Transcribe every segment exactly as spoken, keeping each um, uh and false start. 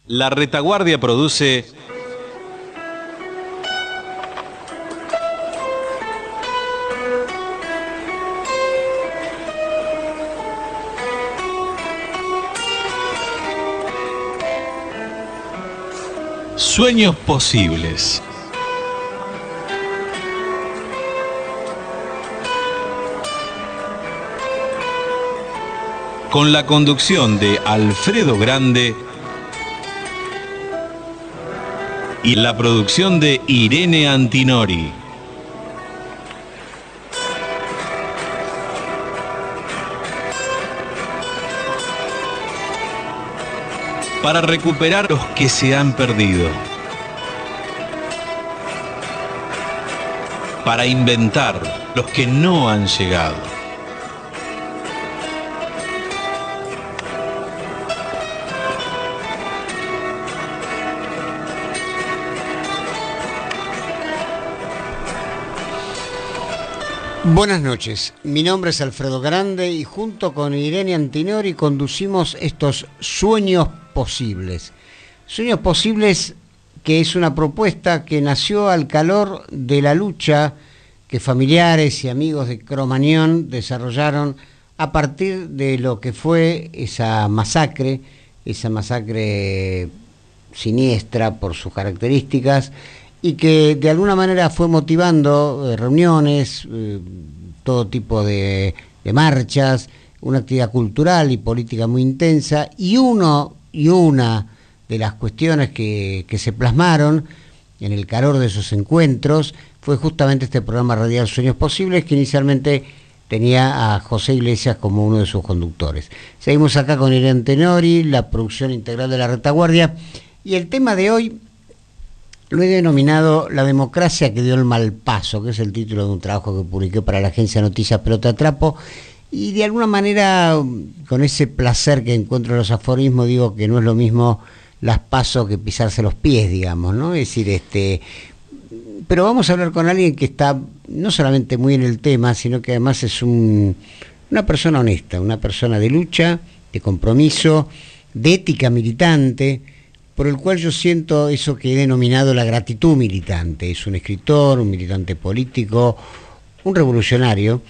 La Retaguardia produce Sueños Posibles. Con la conducción de Alfredo Grande y la producción de Irene Antinori. Para recuperar los que se han perdido. Para inventar los que no han llegado. Buenas noches, mi nombre es Alfredo Grande y junto con Irene Antinori conducimos estos Sueños Posibles. Sueños Posibles, que es una propuesta que nació al calor de la lucha que familiares y amigos de Cromañón desarrollaron a partir de lo que fue esa masacre, esa masacre siniestra por sus características, y que de alguna manera fue motivando eh, reuniones, eh, todo tipo de, de marchas, una actividad cultural y política muy intensa, y uno y una de las cuestiones que, que se plasmaron en el calor de esos encuentros fue justamente este programa radial Sueños Posibles, que inicialmente tenía a José Iglesias como uno de sus conductores. Seguimos acá con Irene Antinori, la producción integral de La Retaguardia, y el tema de hoy lo he denominado La democracia que dio el mal paso, que es el título de un trabajo que publiqué para la agencia Noticias Pelota Trapo, y de alguna manera, con ese placer que encuentro en los aforismos, digo que no es lo mismo las pasos que pisarse los pies, digamos, ¿no? Es decir, este... Pero vamos a hablar con alguien que está no solamente muy en el tema, sino que además es un, una persona honesta, una persona de lucha, de compromiso, de ética militante, por el cual yo siento eso que he denominado la gratitud militante. Es un escritor, un militante político, un revolucionario,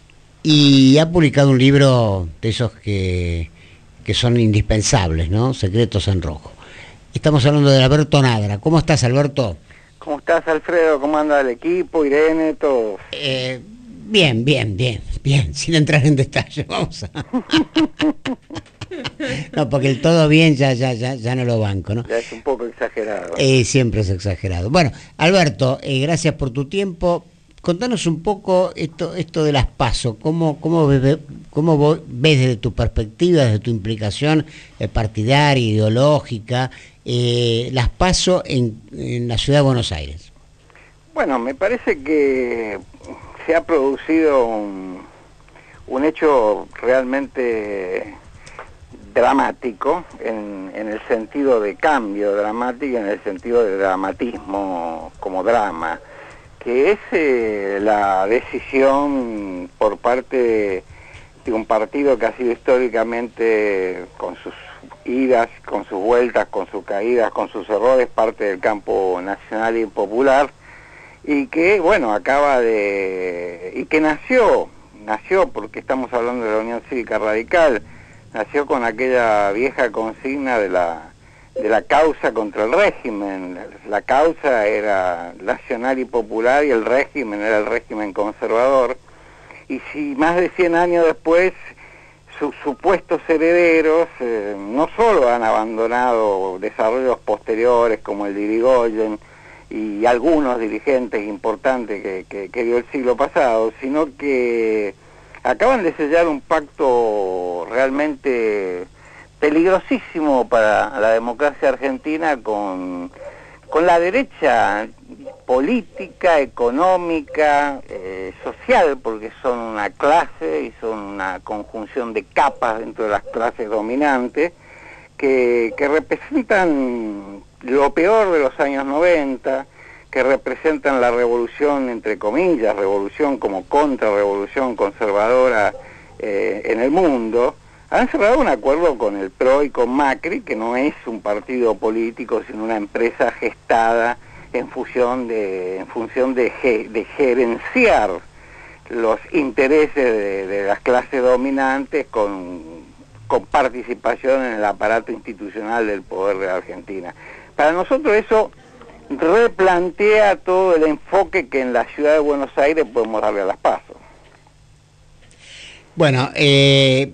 y ha publicado un libro de esos que, que son indispensables, ¿no? Secretos en Rojo. Estamos hablando de Alberto Nadra. ¿Cómo estás, Alberto? ¿Cómo estás, Alfredo? ¿Cómo anda el equipo, Irene, todo? Eh, bien, bien, bien, bien, sin entrar en detalle, vamos a... No, porque el todo bien ya, ya, ya, ya no lo banco, ¿no? Ya es un poco exagerado. Eh, siempre es exagerado. Bueno, Alberto, eh, gracias por tu tiempo. Contanos un poco esto, esto de las PASO. ¿Cómo, cómo, ves, cómo vos ves desde tu perspectiva, desde tu implicación eh, partidaria, ideológica, eh, las PASO en, en la ciudad de Buenos Aires? Bueno, me parece que se ha producido un, un hecho realmente dramático, en, en el sentido de cambio dramático, en el sentido de dramatismo como drama, que es eh, la decisión por parte de, de un partido que ha sido históricamente, con sus idas, con sus vueltas, con sus caídas, con sus errores, parte del campo nacional y popular, y que, bueno, acaba de... y que nació, nació porque estamos hablando de la Unión Cívica Radical, nació con aquella vieja consigna de la, de la causa contra el régimen. La causa era nacional y popular y el régimen era el régimen conservador. Y si más de cien años después sus supuestos herederos eh, no solo han abandonado desarrollos posteriores como el de Irigoyen y algunos dirigentes importantes que, que, que dio el siglo pasado, sino que acaban de sellar un pacto realmente peligrosísimo para la democracia argentina con, con la derecha política, económica, eh, social, porque son una clase y son una conjunción de capas dentro de las clases dominantes que, que representan lo peor de los años noventa, que representan la revolución, entre comillas, revolución como contrarrevolución conservadora eh, en el mundo, han cerrado un acuerdo con el P R O y con Macri, que no es un partido político, sino una empresa gestada en función de, en función de, de gerenciar los intereses de, de las clases dominantes con, con participación en el aparato institucional del poder de la Argentina. Para nosotros eso replantea todo el enfoque que en la ciudad de Buenos Aires podemos darle a las PASO. Bueno, eh,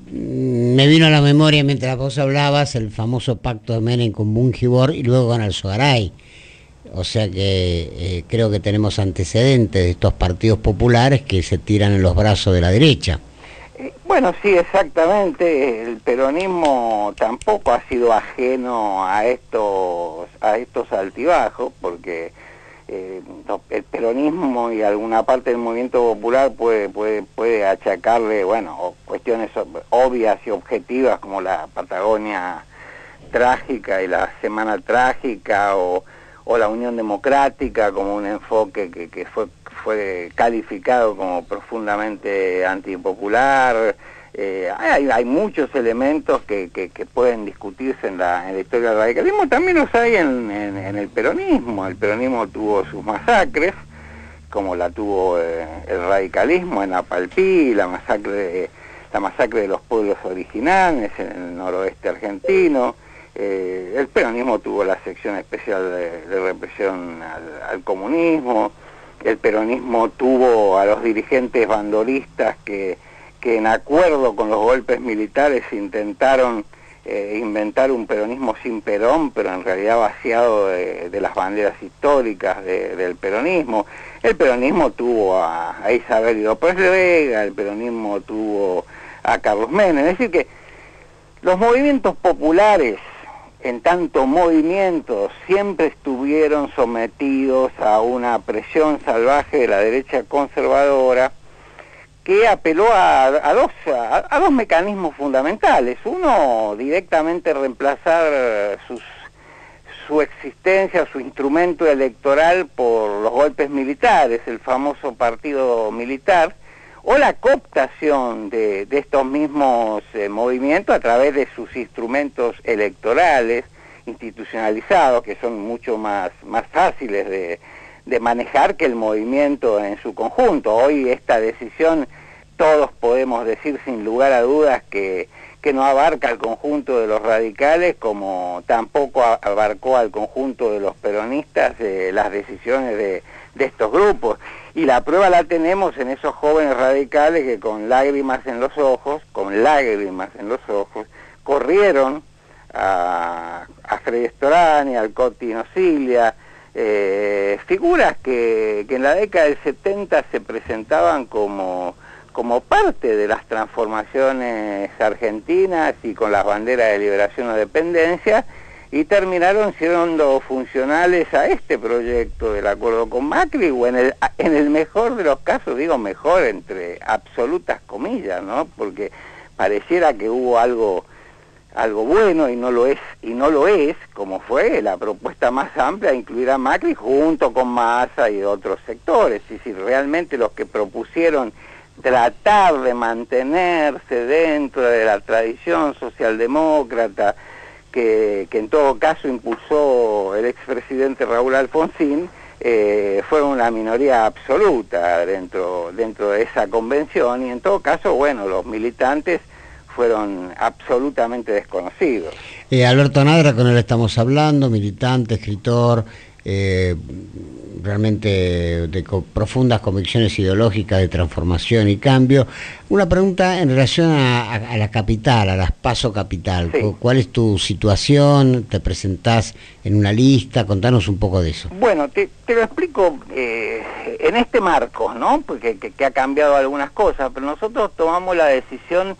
me vino a la memoria mientras vos hablabas el famoso pacto de Menem con Bungibor y luego con Alzogaray. O sea que eh, creo que tenemos antecedentes de estos partidos populares que se tiran en los brazos de la derecha. Eh, bueno, sí, exactamente. El peronismo tampoco ha sido ajeno a estos, a estos altibajos, porque eh, el peronismo y alguna parte del movimiento popular puede, puede, puede achacarle, bueno, cuestiones obvias y objetivas como la Patagonia trágica y la Semana Trágica, o o la Unión Democrática como un enfoque que, que fue, fue calificado como profundamente antipopular. Eh, hay, hay muchos elementos que, que, que pueden discutirse en la, en la historia del radicalismo, también los hay en, en, en el peronismo. El peronismo tuvo sus masacres, como la tuvo eh, el radicalismo en Apalpí, la masacre, de, la masacre de los pueblos originales en el noroeste argentino. Eh, el peronismo tuvo la sección especial de, de represión al, al comunismo. El peronismo tuvo a los dirigentes bandolistas que, que en acuerdo con los golpes militares intentaron eh, inventar un peronismo sin Perón, pero en realidad vaciado de, de las banderas históricas de, del peronismo. El peronismo tuvo a, a Isabel López de Vega, el peronismo tuvo a Carlos Menem. Es decir que los movimientos populares, en tanto movimientos, siempre estuvieron sometidos a una presión salvaje de la derecha conservadora, que apeló a, a, dos, a, a dos mecanismos fundamentales. Uno, directamente reemplazar sus, su existencia, su instrumento electoral por los golpes militares, el famoso partido militar, o la cooptación de, de estos mismos eh, movimientos a través de sus instrumentos electorales institucionalizados, que son mucho más, más fáciles de, de manejar que el movimiento en su conjunto. Hoy esta decisión, todos podemos decir sin lugar a dudas que, que no abarca al conjunto de los radicales, como tampoco abarcó al conjunto de los peronistas eh, las decisiones de, de estos grupos. Y la prueba la tenemos en esos jóvenes radicales que con lágrimas en los ojos, con lágrimas en los ojos, corrieron a, a Freddy Storani, al Coti Nocilia, eh, figuras que, que en la década del setenta se presentaban como, como parte de las transformaciones argentinas y con las banderas de liberación o dependencia, y terminaron siendo funcionales a este proyecto del acuerdo con Macri, o en el, en el mejor de los casos, digo mejor entre absolutas comillas, ¿no? Porque pareciera que hubo algo, algo bueno y no lo es, y no lo es, como fue la propuesta más amplia de incluir a Macri junto con Massa y otros sectores. Y si realmente los que propusieron tratar de mantenerse dentro de la tradición socialdemócrata, Que, que en todo caso impulsó el expresidente Raúl Alfonsín, eh, fueron una minoría absoluta dentro, dentro de esa convención, y en todo caso, bueno, los militantes fueron absolutamente desconocidos. Eh, Alberto Nadra, con él estamos hablando, militante, escritor, eh, realmente de co profundas convicciones ideológicas de transformación y cambio. Una pregunta en relación a, a, a la capital, a las PASO Capital. Sí. ¿Cuál es tu situación? ¿Te presentás en una lista? Contanos un poco de eso. Bueno, te, te lo explico eh, en este marco, ¿no? Porque que, que ha cambiado algunas cosas, pero nosotros tomamos la decisión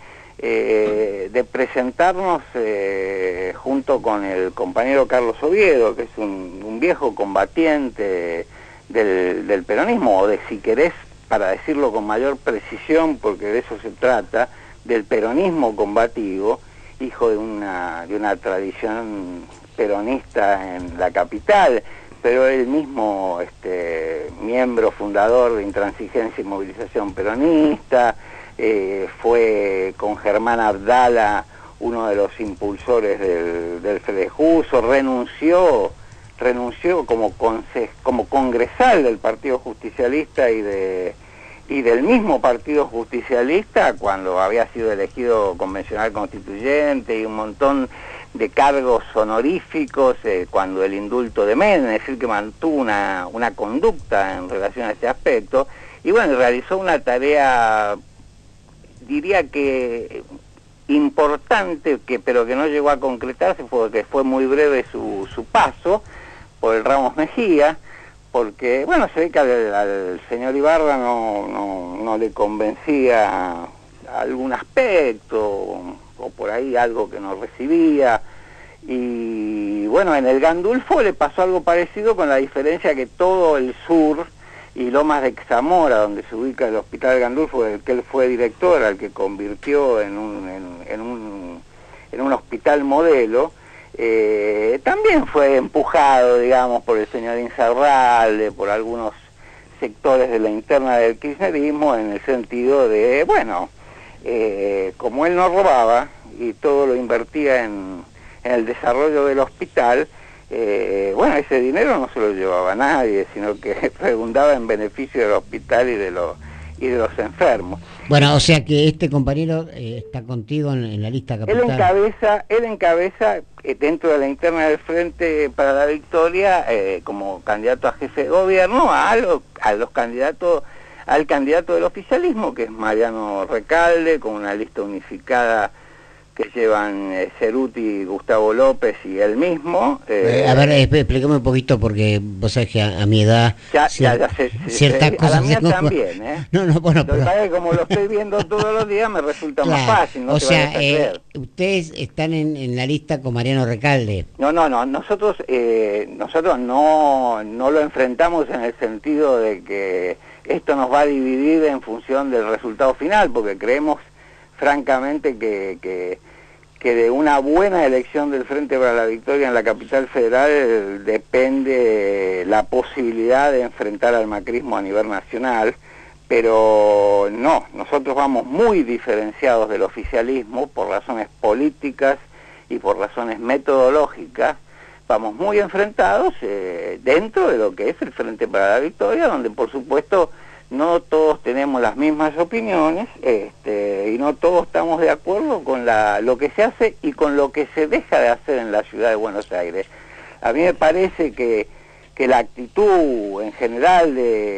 Eh, de presentarnos eh, junto con el compañero Carlos Oviedo, que es un, un viejo combatiente del, del peronismo, o de, si querés, para decirlo con mayor precisión, porque de eso se trata, del peronismo combativo, hijo de una, de una tradición peronista en la capital, pero él mismo este, miembro fundador de Intransigencia y Movilización Peronista. eh, fue con Germán Abdala uno de los impulsores del, del Fredejuso, renunció, renunció como, conce, como congresal del Partido Justicialista y de y del mismo Partido Justicialista cuando había sido elegido convencional constituyente y un montón de cargos honoríficos eh, cuando el indulto de Menem, es decir, que mantuvo una, una conducta en relación a este aspecto, y bueno, realizó una tarea, diría que importante, que pero que no llegó a concretarse, porque fue muy breve su, su paso por el Ramos Mejía, porque, bueno, se ve que al, al señor Ibarra no, no, no le convencía algún aspecto, o por ahí algo que no recibía, y bueno, en el Gandulfo le pasó algo parecido, con la diferencia que todo el sur y Lomas de Zamora, donde se ubica el Hospital Gandulfo, del que él fue director, al que convirtió en un, en, en un, en un hospital modelo, Eh, también fue empujado, digamos, por el señor Insaurralde, por algunos sectores de la interna del kirchnerismo, en el sentido de, bueno, eh, como él no robaba y todo lo invertía en, en el desarrollo del hospital, eh, bueno, ese dinero no se lo llevaba nadie, sino que redundaba en beneficio del hospital y de los y de los enfermos. Bueno, o sea que este compañero eh, está contigo en, en la lista capital. Él encabeza, él encabeza eh, dentro de la interna del Frente para la Victoria, eh, como candidato a jefe de gobierno, a, lo, a los candidatos, al candidato del oficialismo, que es Mariano Recalde, con una lista unificada que llevan eh, Ceruti, Gustavo López y él mismo. Eh, eh, a ver, explícame un poquito, porque vos sabés que a, a mi edad ya, cier ya, ya sé, ciertas sé, cosas... A la mía no, también, ¿eh? No, no, bueno, lo que pero... pasa es que como lo estoy viendo todos los días me resulta claro, más fácil, no o te sea, vayas a eh, creer. ustedes están en, en la lista con Mariano Recalde. No, no, no, nosotros, eh, nosotros no, no lo enfrentamos en el sentido de que esto nos va a dividir en función del resultado final, porque creemos francamente que... que que de una buena elección del Frente para la Victoria en la capital federal depende la posibilidad de enfrentar al macrismo a nivel nacional, pero no, nosotros vamos muy diferenciados del oficialismo por razones políticas y por razones metodológicas, vamos muy enfrentados eh, dentro de lo que es el Frente para la Victoria, donde por supuesto no todos tenemos las mismas opiniones, este, y no todos estamos de acuerdo con la, lo que se hace y con lo que se deja de hacer en la ciudad de Buenos Aires. A mí me parece que, que la actitud en general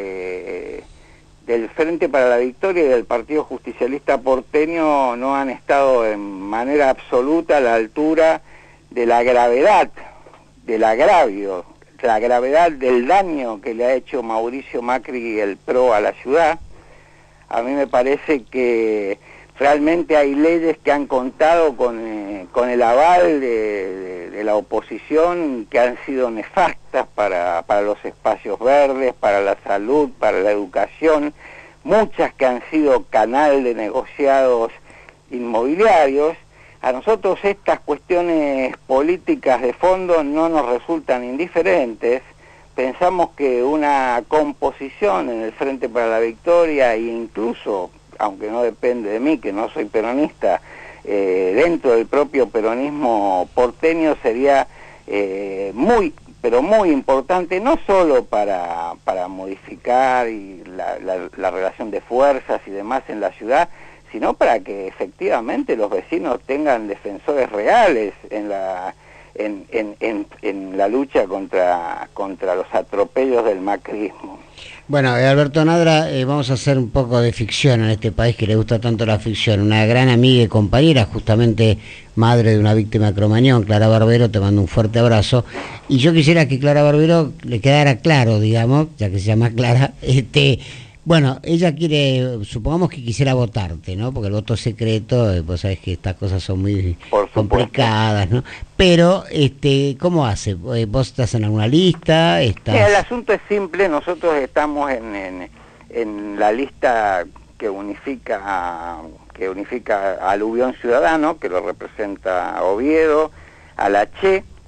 de, del Frente para la Victoria y del Partido Justicialista porteño no han estado en manera absoluta a la altura de la gravedad, del agravio, la gravedad del daño que le ha hecho Mauricio Macri y el P R O a la ciudad. A mí me parece que realmente hay leyes que han contado con, eh, con el aval de, de, de la oposición, que han sido nefastas para, para los espacios verdes, para la salud, para la educación, muchas que han sido canal de negociados inmobiliarios. A nosotros estas cuestiones políticas de fondo no nos resultan indiferentes. Pensamos que una composición en el Frente para la Victoria, e incluso, aunque no depende de mí, que no soy peronista, eh, dentro del propio peronismo porteño sería eh, muy, pero muy importante, no solo para, para modificar y la, la, la relación de fuerzas y demás en la ciudad, sino para que efectivamente los vecinos tengan defensores reales en la en, en, en, en la lucha contra, contra los atropellos del macrismo. Bueno, Alberto Nadra, eh, vamos a hacer un poco de ficción en este país que le gusta tanto la ficción. Una gran amiga y compañera, justamente madre de una víctima de Cromañón, Clara Barbero, te mando un fuerte abrazo. Y yo quisiera que Clara Barbero le quedara claro, digamos, ya que se llama Clara, este... Bueno, ella quiere, supongamos que quisiera votarte, ¿no? Porque el voto secreto, eh, vos sabés que estas cosas son muy complicadas, ¿no? Pero, este, ¿cómo hace? ¿Vos estás en alguna lista? ¿Estás... Mira, el asunto es simple, nosotros estamos en, en, en la lista que unifica, que unifica a Aluvión Ciudadano, que lo representa a Oviedo, a la Che,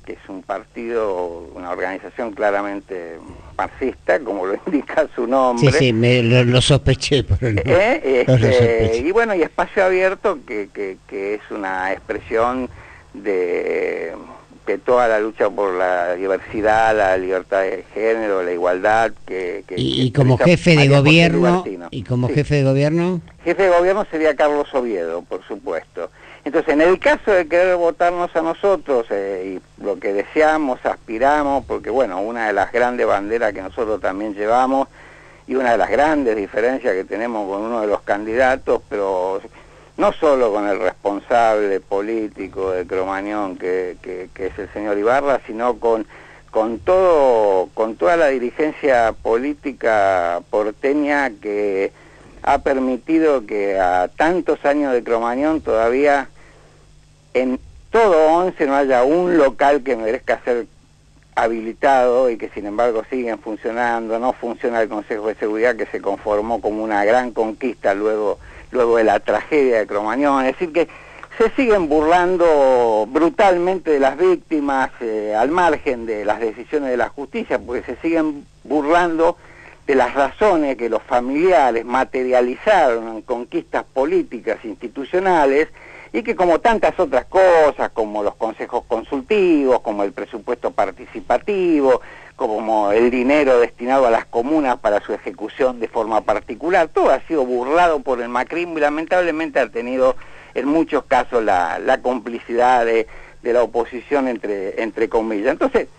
que es un partido, una organización claramente marxista, como lo indica su nombre. Sí, sí, me, lo, lo sospeché, pero no, ¿Eh? no lo este, sospeché. y bueno, y Espacio Abierto, que, que, que es una expresión de, de toda la lucha por la diversidad, la libertad de género, la igualdad. Que, que, y, que y como jefe de María José gobierno, Lugartino. y como Sí. jefe de gobierno... Jefe de gobierno sería Carlos Oviedo, por supuesto. Entonces, en el caso de querer votarnos a nosotros, eh, y lo que deseamos, aspiramos, porque bueno, una de las grandes banderas que nosotros también llevamos, y una de las grandes diferencias que tenemos con uno de los candidatos, pero no solo con el responsable político de Cromañón, que, que, que es el señor Ibarra, sino con, con, todo, con toda la dirigencia política porteña que ha permitido que a tantos años de Cromañón todavía en todo once no haya un local que merezca ser habilitado y que sin embargo siguen funcionando. No funciona el Consejo de Seguridad, que se conformó como una gran conquista luego, luego de la tragedia de Cromañón. Es decir, que se siguen burlando brutalmente de las víctimas, eh, al margen de las decisiones de la justicia, porque se siguen burlando de las razones que los familiares materializaron en conquistas políticas institucionales, y que como tantas otras cosas, como los consejos consultivos, como el presupuesto participativo, como el dinero destinado a las comunas para su ejecución de forma particular, todo ha sido burlado por el macrismo y lamentablemente ha tenido en muchos casos la, la complicidad de, de la oposición, entre, entre comillas. Entonces,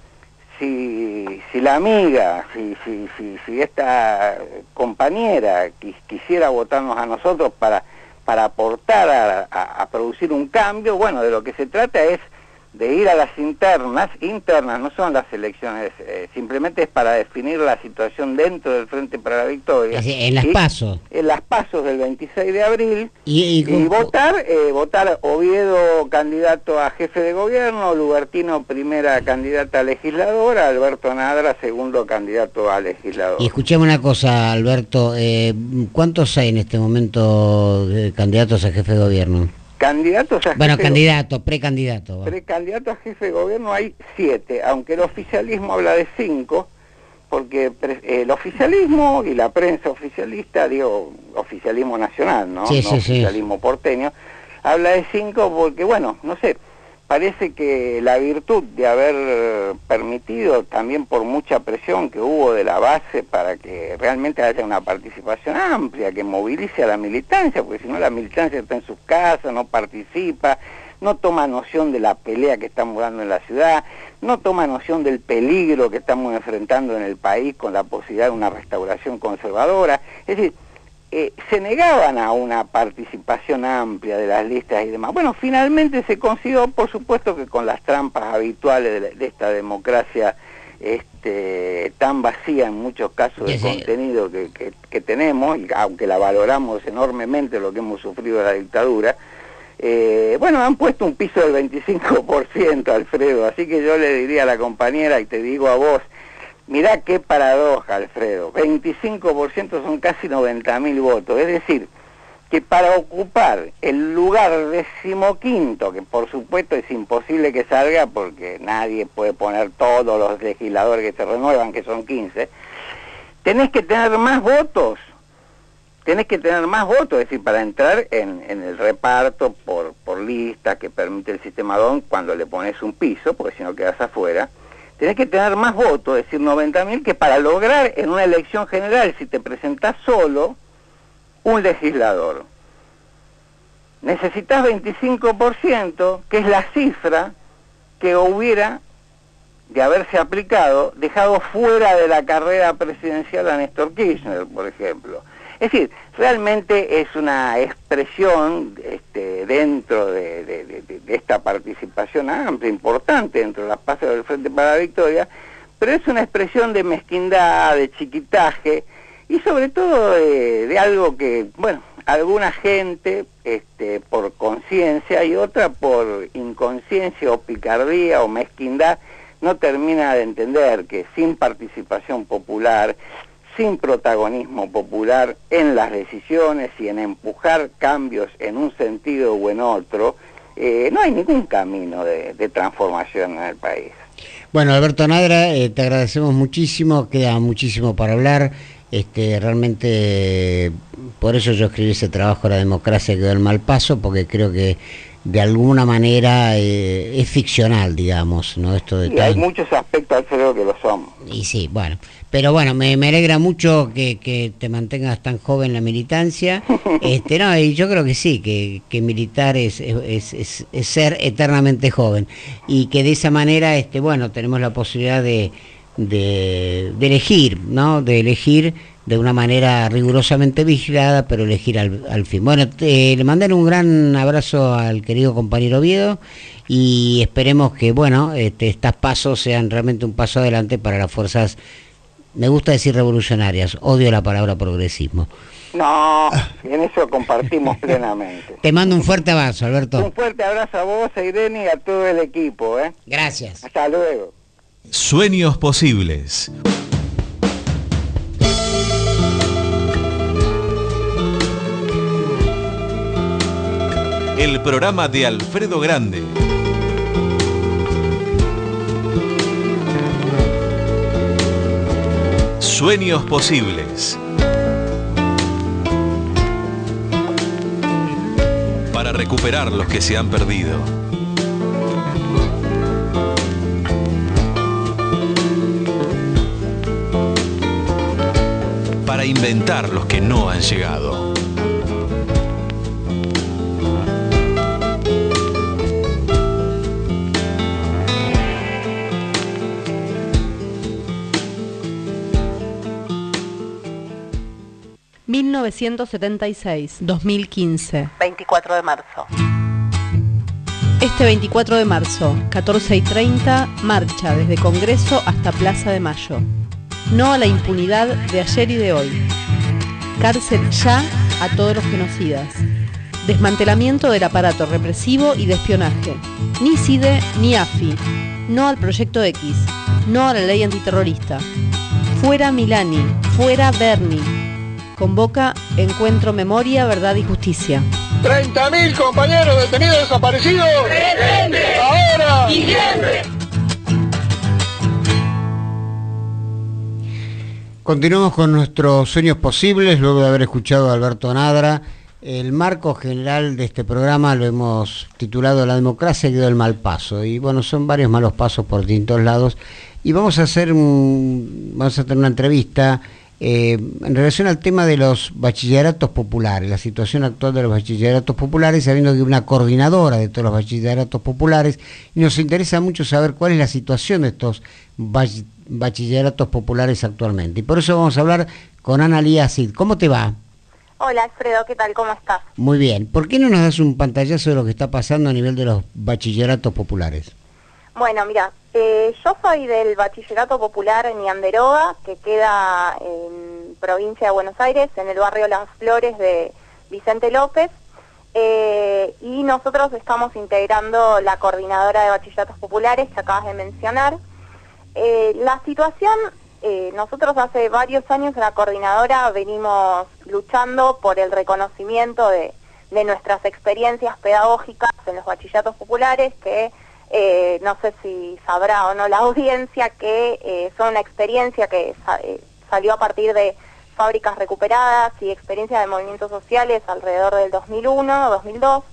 si, si la amiga, si, si, si, si esta compañera quis, quisiera votarnos a nosotros para... para aportar a, a, a producir un cambio, bueno, de lo que se trata es de ir a las internas, internas no son las elecciones, eh, simplemente es para definir la situación dentro del Frente para la Victoria. Es decir, en las PASO. En las PASO del veintiséis de abril, y, y, y votar, eh, votar Oviedo candidato a jefe de gobierno, Lugartino primera candidata a legisladora, Alberto Nadra segundo candidato a legislador. Y escuchame una cosa, Alberto, eh, ¿cuántos hay en este momento de candidatos a jefe de gobierno? Candidatos a bueno, jefe candidato, precandidato. ¿va? Precandidato a jefe de gobierno hay siete, aunque el oficialismo habla de cinco, porque el oficialismo y la prensa oficialista, digo, oficialismo nacional, ¿no? Sí, no sí, oficialismo sí. porteño, habla de cinco porque, bueno, no sé, parece que la virtud de haber permitido, también por mucha presión que hubo de la base para que realmente haya una participación amplia, que movilice a la militancia, porque si no la militancia está en sus casas, no participa, no toma noción de la pelea que estamos dando en la ciudad, no toma noción del peligro que estamos enfrentando en el país con la posibilidad de una restauración conservadora. Es decir, Eh, se negaban a una participación amplia de las listas y demás. Bueno, finalmente se consiguió, por supuesto que con las trampas habituales de, la, de esta democracia este, tan vacía en muchos casos de sí, sí. contenido que, que, que tenemos, y aunque la valoramos enormemente lo que hemos sufrido de la dictadura, eh, bueno, han puesto un piso del veinticinco por ciento, Alfredo, así que yo le diría a la compañera, y te digo a vos, mirá qué paradoja, Alfredo, veinticinco por ciento son casi noventa mil votos, es decir, que para ocupar el lugar decimoquinto, que por supuesto es imposible que salga porque nadie puede poner todos los legisladores que se renuevan, que son quince, tenés que tener más votos, tenés que tener más votos, es decir, para entrar en, en el reparto por, por lista que permite el sistema D O N cuando le pones un piso, porque si no quedas afuera. Tenés que tener más votos, es decir, noventa mil, que para lograr en una elección general, si te presentás solo, un legislador. Necesitas veinticinco por ciento, que es la cifra que hubiera, de haberse aplicado, dejado fuera de la carrera presidencial a Néstor Kirchner, por ejemplo. Es decir, realmente es una expresión este, dentro de, de, de, de esta participación amplia, importante dentro de las pasos del Frente para la Victoria, pero es una expresión de mezquindad, de chiquitaje, y sobre todo de, de algo que, bueno, alguna gente, este, por conciencia y otra por inconsciencia o picardía o mezquindad, no termina de entender que sin participación popular, sin protagonismo popular en las decisiones y en empujar cambios en un sentido o en otro, eh, no hay ningún camino de, de transformación en el país. Bueno, Alberto Nadra, eh, te agradecemos muchísimo, queda muchísimo para hablar. Este, realmente, por eso yo escribí ese trabajo, La democracia quedó en mal paso, porque creo que de alguna manera eh, es ficcional, digamos, ¿no? Esto de y tan... hay muchos aspectos, Alfredo, que lo son. Y sí, bueno, pero bueno, me, me alegra mucho que, que te mantengas tan joven en la militancia. Este, no, y yo creo que sí, que, que militar es, es, es, es ser eternamente joven, y que de esa manera, este, bueno, tenemos la posibilidad de, de, de elegir, ¿no? De elegir de una manera rigurosamente vigilada, pero elegir al, al fin. Bueno, te, le mandan un gran abrazo al querido compañero Oviedo, y esperemos que, bueno, este, estos pasos sean realmente un paso adelante para las fuerzas, me gusta decir revolucionarias, odio la palabra progresismo. No, en eso compartimos plenamente. Te mando un fuerte abrazo, Alberto. Un fuerte abrazo a vos, a Irene, y a todo el equipo, ¿eh? Gracias. Hasta luego. Sueños posibles. El programa de Alfredo Grande. Sueños posibles. Para recuperar los que se han perdido. Para inventar los que no han llegado. mil novecientos setenta y seis, dos mil quince. veinticuatro de marzo. Este veinticuatro de marzo, catorce y treinta, marcha desde Congreso hasta Plaza de Mayo. No a la impunidad de ayer y de hoy. Cárcel ya a todos los genocidas. Desmantelamiento del aparato represivo y de espionaje. Ni CIDE ni AFI. No al Proyecto X. No a la ley antiterrorista. Fuera Milani. Fuera Berni. Convoca Encuentro Memoria, Verdad y Justicia. treinta mil compañeros detenidos desaparecidos. ¡Presente! ¡Ahora! ¡Y siempre! Continuamos con nuestros sueños posibles, luego de haber escuchado a Alberto Nadra. El marco general de este programa lo hemos titulado La democracia quedó en mal paso. Y bueno, son varios malos pasos por distintos lados. Y vamos a hacer un, vamos a tener una entrevista Eh, en relación al tema de los bachilleratos populares, la situación actual de los bachilleratos populares, sabiendo que hay una coordinadora de todos los bachilleratos populares, y nos interesa mucho saber cuál es la situación de estos bach bachilleratos populares actualmente. Y por eso vamos a hablar con Ana Lía Cid. ¿Cómo te va? Hola Alfredo, ¿qué tal? ¿Cómo estás? Muy bien. ¿Por qué no nos das un pantallazo de lo que está pasando a nivel de los bachilleratos populares? Bueno, mira, eh, yo soy del Bachillerato Popular en Ñanderoga, que queda en provincia de Buenos Aires, en el barrio Las Flores de Vicente López, eh, y nosotros estamos integrando la coordinadora de Bachilleratos Populares que acabas de mencionar. Eh, la situación, eh, nosotros hace varios años en la coordinadora venimos luchando por el reconocimiento de, de nuestras experiencias pedagógicas en los bachilleratos populares, que Eh, no sé si sabrá o no la audiencia que eh, son una experiencia que sa eh, salió a partir de fábricas recuperadas y experiencias de movimientos sociales alrededor del dos mil uno, dos mil dos,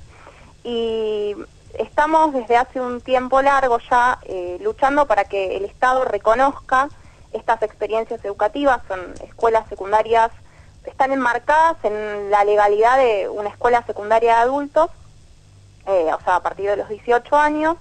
y estamos desde hace un tiempo largo ya eh, luchando para que el Estado reconozca estas experiencias educativas. Son escuelas secundarias, están enmarcadas en la legalidad de una escuela secundaria de adultos, eh, o sea, a partir de los dieciocho años,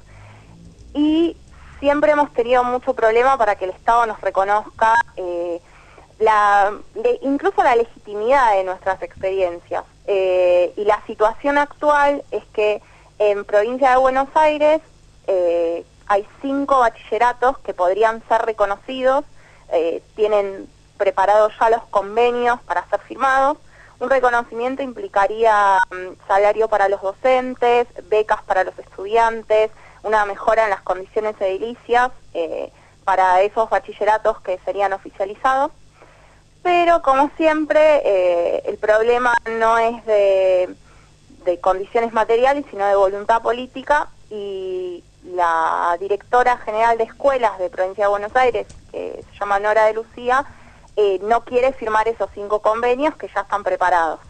y siempre hemos tenido mucho problema para que el Estado nos reconozca eh, la, de, incluso la legitimidad de nuestras experiencias. Eh, y la situación actual es que en provincia de Buenos Aires eh, hay cinco bachilleratos que podrían ser reconocidos, eh, tienen preparados ya los convenios para ser firmados. Un reconocimiento implicaría um, salario para los docentes, becas para los estudiantes, una mejora en las condiciones edilicias eh, para esos bachilleratos que serían oficializados. Pero como siempre, eh, el problema no es de, de condiciones materiales, sino de voluntad política, y la directora general de escuelas de Provincia de Buenos Aires, que se llama Nora de Lucía, eh, no quiere firmar esos cinco convenios que ya están preparados.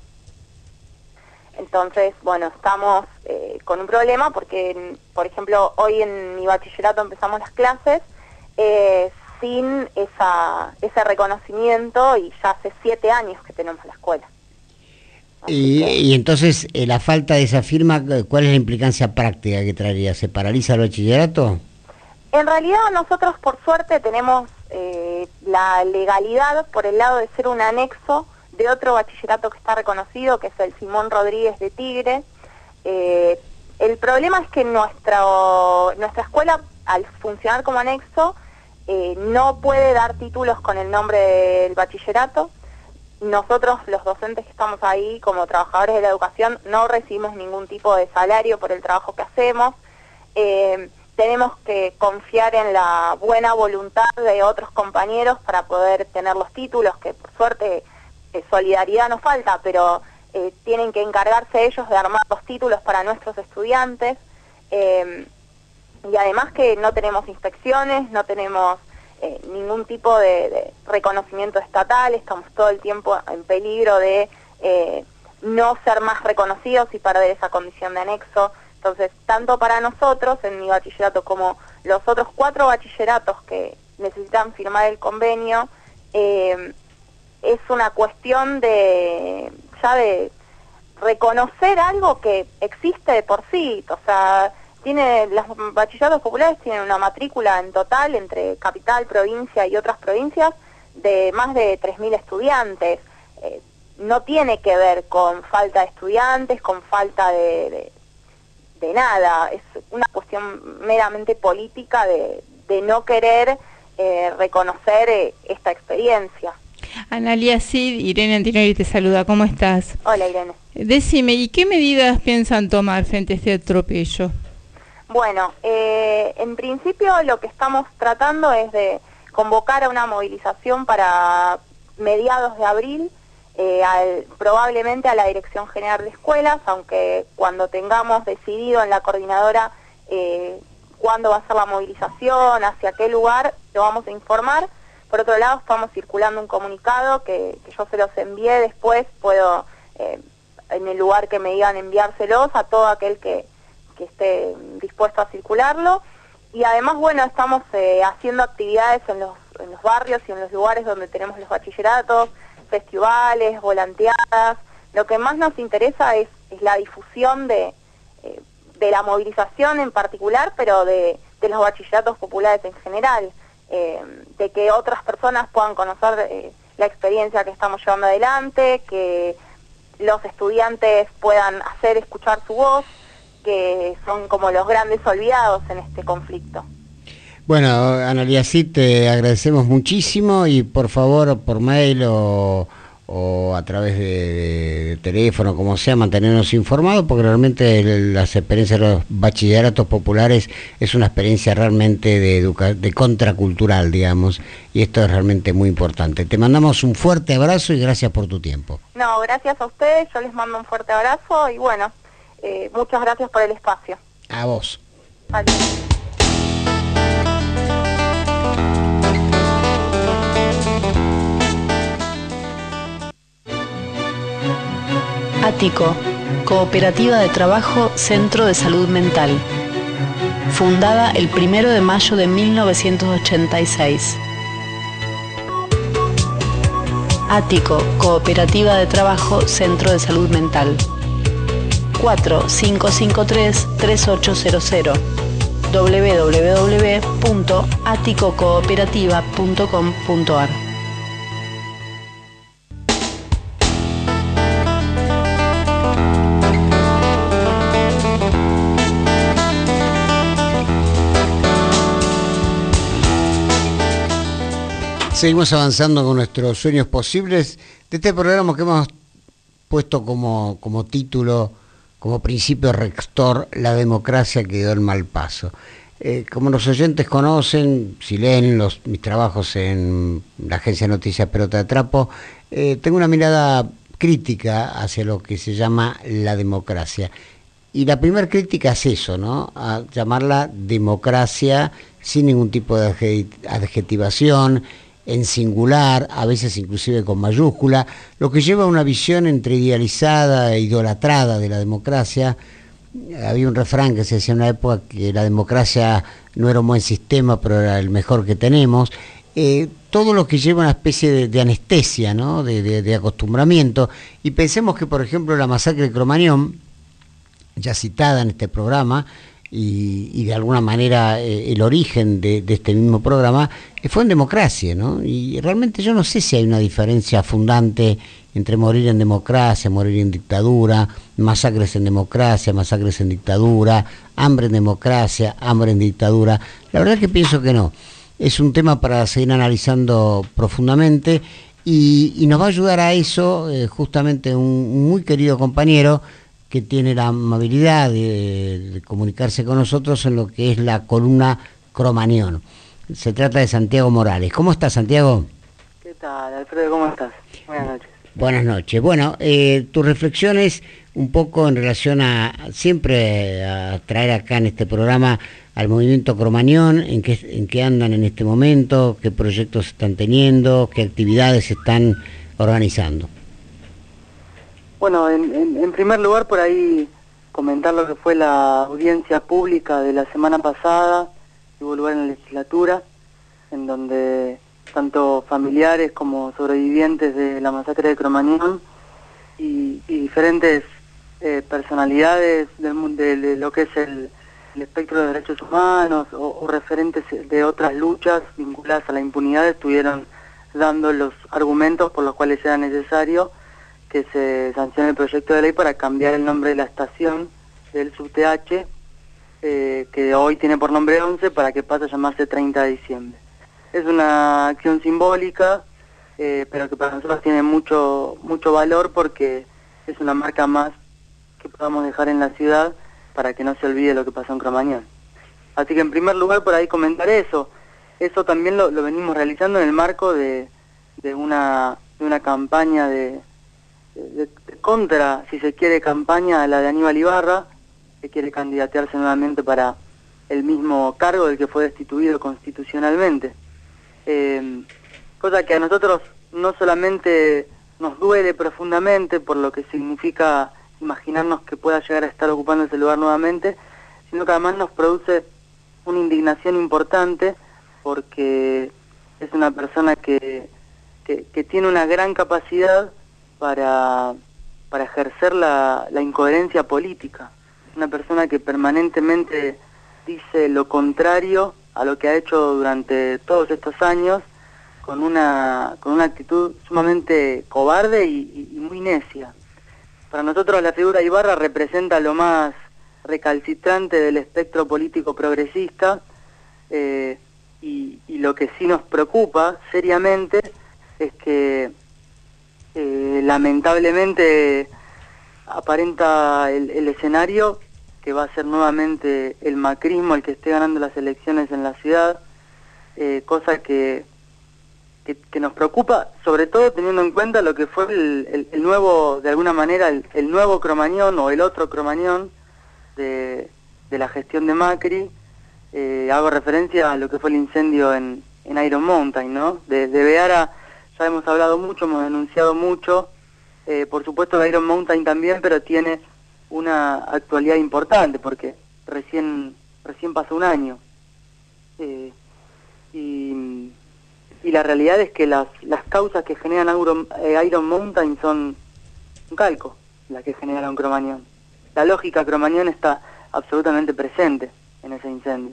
Entonces, bueno, estamos eh, con un problema porque, por ejemplo, hoy en mi bachillerato empezamos las clases eh, sin esa, ese reconocimiento, y ya hace siete años que tenemos la escuela. Y, que... y entonces, eh, la falta de esa firma, ¿cuál es la implicancia práctica que traería? ¿Se paraliza el bachillerato? En realidad nosotros, por suerte, tenemos eh, la legalidad por el lado de ser un anexo de otro bachillerato que está reconocido, que es el Simón Rodríguez de Tigre. Eh, el problema es que nuestra, nuestra escuela, al funcionar como anexo, eh, no puede dar títulos con el nombre del bachillerato. Nosotros, los docentes que estamos ahí como trabajadores de la educación, no recibimos ningún tipo de salario por el trabajo que hacemos. Eh, tenemos que confiar en la buena voluntad de otros compañeros para poder tener los títulos, que por suerte eh, solidaridad nos falta, pero eh, tienen que encargarse ellos de armar los títulos para nuestros estudiantes. Eh, y además que no tenemos inspecciones, no tenemos eh, ningún tipo de, de reconocimiento estatal, estamos todo el tiempo en peligro de eh, no ser más reconocidos y perder esa condición de anexo. Entonces, tanto para nosotros, en mi bachillerato, como los otros cuatro bachilleratos que necesitan firmar el convenio, eh, es una cuestión de ya de reconocer algo que existe de por sí. O sea, tiene los bachilleratos populares tienen una matrícula en total entre capital, provincia y otras provincias de más de tres mil estudiantes. Eh, no tiene que ver con falta de estudiantes, con falta de... de de nada, es una cuestión meramente política de, de no querer eh, reconocer eh, esta experiencia. Analía Cid, Irene Antinori te saluda, ¿cómo estás? Hola, Irene. Decime, ¿y qué medidas piensan tomar frente a este atropello? Bueno, eh, en principio lo que estamos tratando es de convocar a una movilización para mediados de abril, Eh, al, probablemente a la Dirección General de Escuelas, aunque cuando tengamos decidido en la coordinadora eh, cuándo va a ser la movilización, hacia qué lugar, lo vamos a informar. Por otro lado, estamos circulando un comunicado que, que yo se los envié después, puedo, eh, en el lugar que me digan, enviárselos a todo aquel que, que esté dispuesto a circularlo. Y además, bueno, estamos eh, haciendo actividades en los, en los barrios y en los lugares donde tenemos los bachilleratos, festivales, volanteadas. Lo que más nos interesa es, es la difusión de, eh, de la movilización en particular, pero de, de los bachilleratos populares en general, eh, de que otras personas puedan conocer eh, la experiencia que estamos llevando adelante, que los estudiantes puedan hacer escuchar su voz, que son como los grandes olvidados en este conflicto. Bueno, Analía Cid, te agradecemos muchísimo y por favor, por mail o, o a través de, de, de teléfono, como sea, mantenernos informados, porque realmente el, las experiencias de los bachilleratos populares es una experiencia realmente de, educa de contracultural, digamos, y esto es realmente muy importante. Te mandamos un fuerte abrazo y gracias por tu tiempo. No, gracias a ustedes, yo les mando un fuerte abrazo y bueno, eh, muchas gracias por el espacio. A vos. Vale. Ático, Cooperativa de Trabajo Centro de Salud Mental. Fundada el primero de mayo de mil novecientos ochenta y seis. Ático, Cooperativa de Trabajo Centro de Salud Mental. cuatro cinco cinco tres tres ocho cero cero. doble u doble u doble u punto ático cooperativa punto com punto ar. Seguimos avanzando con nuestros sueños posibles de este programa que hemos puesto como, como título, como principio rector, la democracia que dio el mal paso. Eh, como los oyentes conocen, si leen los, mis trabajos en la agencia de noticias Pelota de Trapo, eh, tengo una mirada crítica hacia lo que se llama la democracia. Y la primera crítica es eso, ¿no? A llamarla democracia sin ningún tipo de adjetivación, en singular, a veces inclusive con mayúscula, lo que lleva a una visión entre idealizada e idolatrada de la democracia. Había un refrán que se decía en una época que la democracia no era un buen sistema, pero era el mejor que tenemos. Eh, todo lo que lleva una especie de, de anestesia, ¿no? de, de, de acostumbramiento. Y pensemos que, por ejemplo, la masacre de Cromañón, ya citada en este programa, y, y de alguna manera eh, el origen de, de este mismo programa, eh, fue en democracia, ¿no? Y realmente yo no sé si hay una diferencia fundante entre morir en democracia, morir en dictadura, masacres en democracia, masacres en dictadura, hambre en democracia, hambre en dictadura. La verdad es que pienso que no. Es un tema para seguir analizando profundamente y, y nos va a ayudar a eso eh, justamente un, un muy querido compañero que tiene la amabilidad de, de comunicarse con nosotros en lo que es la columna Cromañón. Se trata de Santiago Morales. ¿Cómo estás, Santiago? ¿Qué tal, Alfredo? ¿Cómo estás? Buenas noches. Buenas noches. Bueno, eh, tus reflexiones un poco en relación a siempre a traer acá en este programa al movimiento Cromañón, en qué, en qué andan en este momento, qué proyectos están teniendo, qué actividades están organizando. Bueno, en, en, en primer lugar, por ahí comentar lo que fue la audiencia pública de la semana pasada, tuvo lugar en la legislatura, en donde tanto familiares como sobrevivientes de la masacre de Cromañón y, y diferentes eh, personalidades del, de, de lo que es el, el espectro de derechos humanos o, o referentes de otras luchas vinculadas a la impunidad estuvieron dando los argumentos por los cuales era necesario que se sancione el proyecto de ley para cambiar el nombre de la estación del subte H, eh, que hoy tiene por nombre once, para que pase a llamarse treinta de diciembre. Es una acción simbólica, eh, pero que para nosotros tiene mucho, mucho valor porque es una marca más que podamos dejar en la ciudad para que no se olvide lo que pasó en Cromañón. Así que en primer lugar por ahí comentar eso. Eso también lo, lo venimos realizando en el marco de, de, una, de una campaña de... De, de contra, si se quiere, campaña a la de Aníbal Ibarra, que quiere candidatearse nuevamente para el mismo cargo del que fue destituido constitucionalmente. Eh, cosa que a nosotros no solamente nos duele profundamente por lo que significa imaginarnos que pueda llegar a estar ocupando ese lugar nuevamente, sino que además nos produce una indignación importante porque es una persona que, que, que tiene una gran capacidad para, para ejercer la, la incoherencia política. Una persona que permanentemente dice lo contrario a lo que ha hecho durante todos estos años, con una, con una actitud sumamente cobarde y, y, y muy necia. Para nosotros la figura de Ibarra representa lo más recalcitrante del espectro político progresista, eh, y, y lo que sí nos preocupa seriamente es que Eh, lamentablemente aparenta el, el escenario que va a ser nuevamente el macrismo el que esté ganando las elecciones en la ciudad, eh, cosa que, que, que nos preocupa, sobre todo teniendo en cuenta lo que fue el, el, el nuevo, de alguna manera, el, el nuevo Cromañón o el otro Cromañón de, de la gestión de Macri. Eh, hago referencia a lo que fue el incendio en, en Iron Mountain, ¿no? De, de Beara ya hemos hablado mucho, hemos denunciado mucho, eh, por supuesto que Iron Mountain también, pero tiene una actualidad importante porque recién recién pasó un año. Eh, y, y la realidad es que las, las causas que generan Iron, eh, Iron Mountain son un calco, las que generaron Cromañón. La lógica Cromañón está absolutamente presente en ese incendio.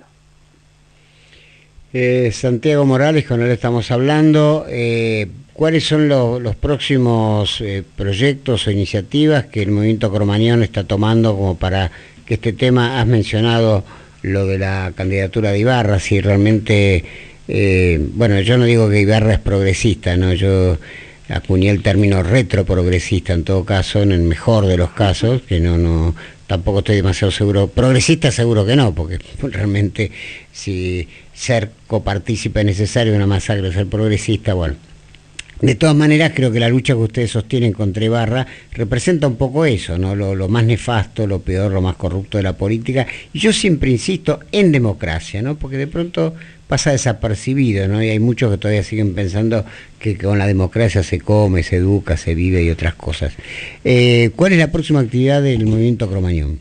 Eh, Santiago Morales, con él estamos hablando. Eh, ¿Cuáles son lo, los próximos eh, proyectos o iniciativas que el movimiento Cromañón está tomando como para que este tema, has mencionado lo de la candidatura de Ibarra, si realmente, eh, bueno, yo no digo que Ibarra es progresista, ¿no? Yo acuñé el término retroprogresista en todo caso, en el mejor de los casos, que no, no, tampoco estoy demasiado seguro. Progresista seguro que no, porque realmente si ser copartícipe es necesario de una masacre, ser progresista, bueno, De todas maneras, creo que la lucha que ustedes sostienen contra Ibarra representa un poco eso, ¿no? Lo, lo más nefasto, lo peor, lo más corrupto de la política. Y yo siempre insisto en democracia, ¿no? Porque de pronto pasa desapercibido, ¿no? Y hay muchos que todavía siguen pensando que con la democracia se come, se educa, se vive y otras cosas. Eh, ¿Cuál es la próxima actividad del movimiento Cromañón?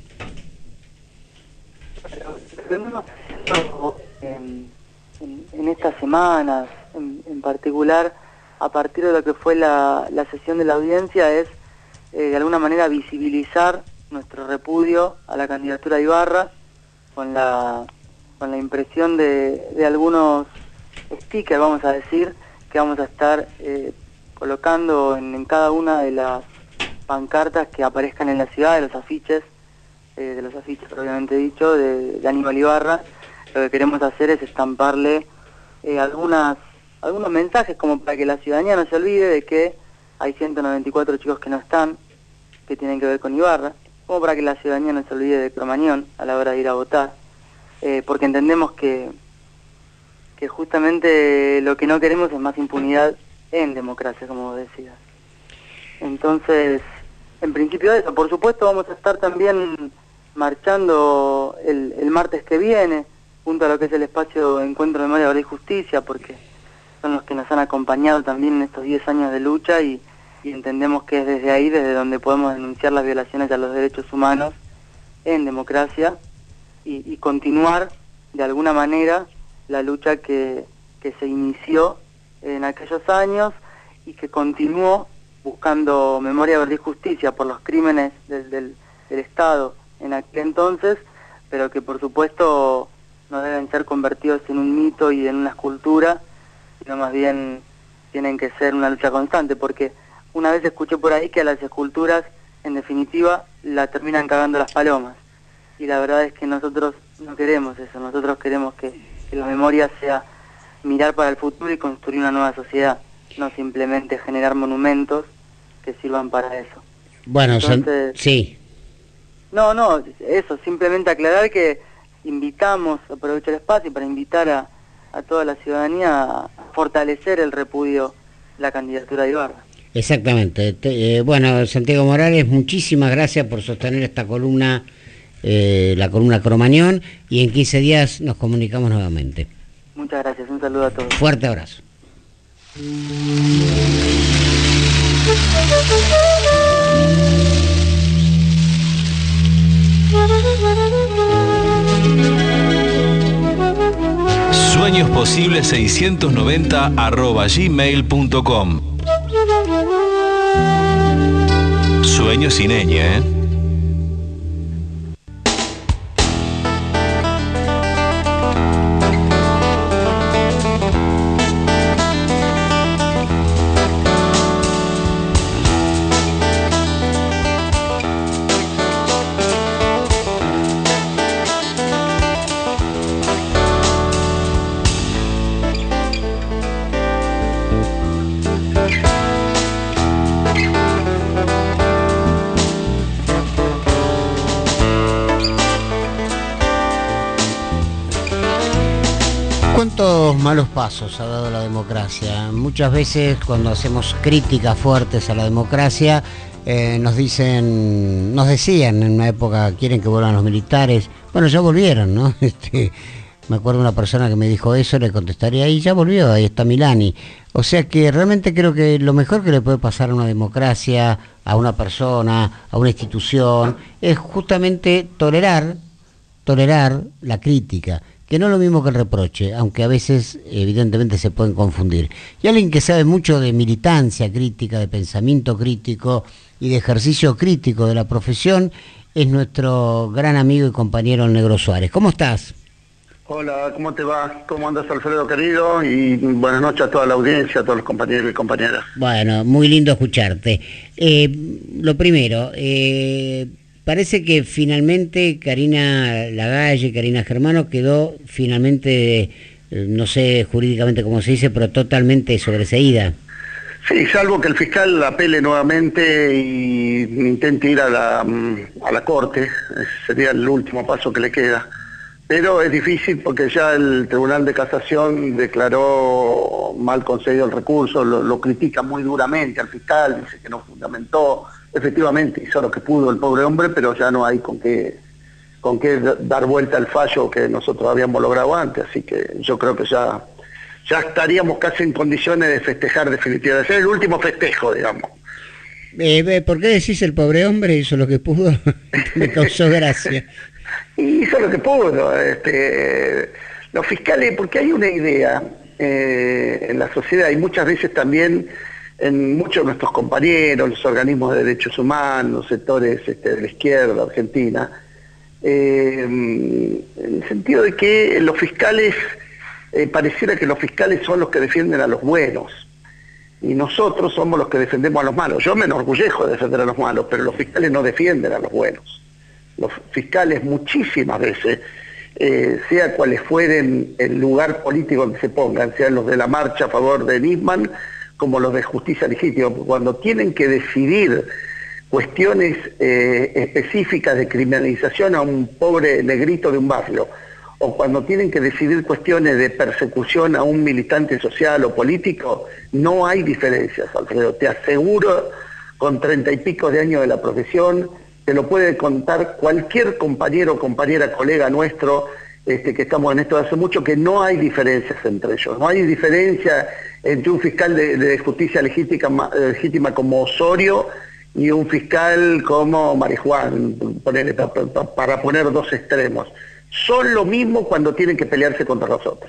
En, en, en estas semanas, en, en particular, a partir de lo que fue la, la sesión de la audiencia, es eh, de alguna manera visibilizar nuestro repudio a la candidatura de Ibarra con la, con la impresión de, de algunos stickers, vamos a decir, que vamos a estar eh, colocando en, en cada una de las pancartas que aparezcan en la ciudad, de los afiches, eh, de los afiches propiamente dicho, de, de Aníbal Ibarra. Lo que queremos hacer es estamparle eh, algunas algunos mensajes como para que la ciudadanía no se olvide de que hay ciento noventa y cuatro chicos que no están, que tienen que ver con Ibarra, como para que la ciudadanía no se olvide de Cromañón a la hora de ir a votar, eh, porque entendemos que, que justamente lo que no queremos es más impunidad en democracia, como vos decías. Entonces, en principio eso, por supuesto vamos a estar también marchando el, el martes que viene, junto a lo que es el espacio de Encuentro de Memoria, Verdad y Justicia, porque son los que nos han acompañado también en estos diez años de lucha y, y entendemos que es desde ahí, desde donde podemos denunciar las violaciones a los derechos humanos en democracia y, y continuar de alguna manera la lucha que, que se inició en aquellos años y que continuó buscando memoria, verdad y justicia por los crímenes del, del, del Estado en aquel entonces, pero que por supuesto no deben ser convertidos en un mito y en una escultura, sino más bien tienen que ser una lucha constante, porque una vez escuché por ahí que a las esculturas, en definitiva, la terminan cagando las palomas, y la verdad es que nosotros no queremos eso, nosotros queremos que, que la memoria sea mirar para el futuro y construir una nueva sociedad, no simplemente generar monumentos que sirvan para eso. Bueno, Entonces, son... sí. No, no, eso, simplemente aclarar que invitamos, aprovecho el espacio para invitar a a toda la ciudadanía a fortalecer el repudio a la candidatura de Ibarra. Exactamente. Te, eh, bueno, Santiago Morales, muchísimas gracias por sostener esta columna, eh, la columna Cromañón, y en quince días nos comunicamos nuevamente. Muchas gracias, un saludo a todos. Fuerte abrazo. Sueños Posibles seiscientos noventa arroba gmail punto com. Sueños sin ñ, ¿eh? ¿Cuántos malos pasos ha dado la democracia? Muchas veces cuando hacemos críticas fuertes a la democracia eh, nos dicen, nos decían en una época, quieren que vuelvan los militares. Bueno, ya volvieron, ¿no? Este, me acuerdo de una persona que me dijo eso, le contestaría, ahí ya volvió, ahí está Milani. O sea que realmente creo que lo mejor que le puede pasar a una democracia, a una persona, a una institución, es justamente tolerar, tolerar la crítica, que no es lo mismo que el reproche, aunque a veces evidentemente se pueden confundir. Y alguien que sabe mucho de militancia crítica, de pensamiento crítico y de ejercicio crítico de la profesión es nuestro gran amigo y compañero el Negro Suárez. ¿Cómo estás? Hola, ¿cómo te va? ¿Cómo andas, Alfredo querido? Y buenas noches a toda la audiencia, a todos los compañeros y compañeras. Bueno, muy lindo escucharte. Eh, lo primero, eh, parece que finalmente Karina Lagalle, Karina Germano quedó finalmente, eh, no sé jurídicamente cómo se dice, pero totalmente sobreseída. Sí, salvo que el fiscal apele nuevamente y intente ir a la, a la corte, ese sería el último paso que le queda. pero es difícil porque ya el Tribunal de Casación declaró mal concedido el recurso, lo, lo critica muy duramente al fiscal, dice que no fundamentó, efectivamente hizo lo que pudo el pobre hombre, pero ya no hay con qué, con qué dar vuelta al fallo que nosotros habíamos logrado antes, así que yo creo que ya, ya estaríamos casi en condiciones de festejar definitivamente, de ser el último festejo, digamos. Eh, ¿Por qué decís el pobre hombre hizo lo que pudo? Me causó gracia. Y hizo lo que pudo. Este, los fiscales, porque hay una idea eh, en la sociedad y muchas veces también en muchos de nuestros compañeros, los organismos de derechos humanos, los sectores este, de la izquierda argentina, eh, en el sentido de que los fiscales, eh, pareciera que los fiscales son los que defienden a los buenos. Y nosotros somos los que defendemos a los malos. Yo me enorgullejo de defender a los malos, pero los fiscales no defienden a los buenos. Los fiscales muchísimas veces, eh, sea cuales fueren el lugar político donde se pongan, sean los de la marcha a favor de Nisman, como los de justicia legítima, cuando tienen que decidir cuestiones eh, específicas de criminalización a un pobre negrito de un barrio, o cuando tienen que decidir cuestiones de persecución a un militante social o político, no hay diferencias, Alfredo. Te aseguro, con treinta y pico de años de la profesión, te lo puede contar cualquier compañero o compañera, colega nuestro, este, que estamos en esto hace mucho, que no hay diferencias entre ellos. No hay diferencia entre un fiscal de, de justicia legítima, legítima como Osorio y un fiscal como Marijuán, para poner dos extremos. Son lo mismo cuando tienen que pelearse contra nosotros.